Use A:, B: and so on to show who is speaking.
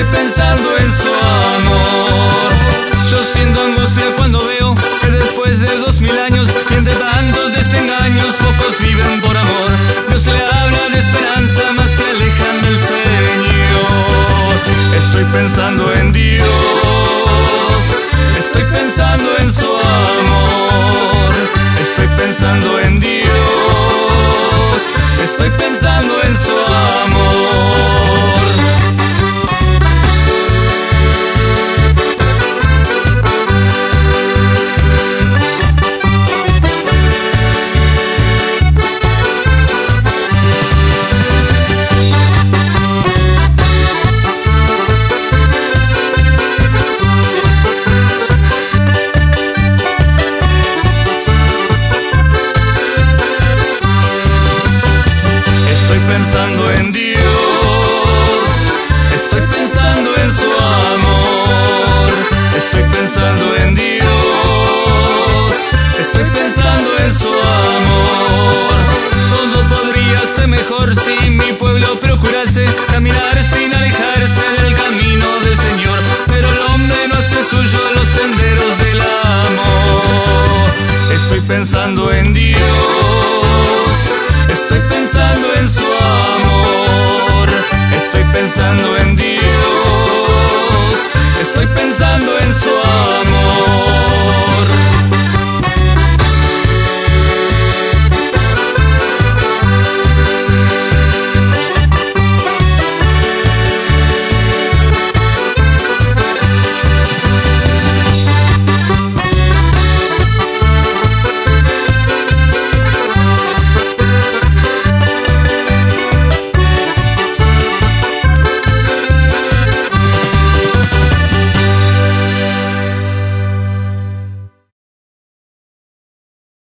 A: pensando en su amor. Yo siento angustia cuando veo que después de 2000 años y entre tantos desengaños pocos viven por amor. Dios le habla de esperanza, mas se alejan del Señor. Estoy pensando en Dios, estoy pensando en su amor. Estoy pensando en Dios, estoy pensando en su amor. Pensando en Dios, estoy pensando en su amor. Estoy pensando en Dios, estoy pensando en su amor. Todo podría ser mejor si mi pueblo procurase caminar sin alejarse del camino del Señor. Pero el hombre no hace suyo los senderos del amor. Estoy pensando en Dios, estoy pensando en su amor. Estoy pensando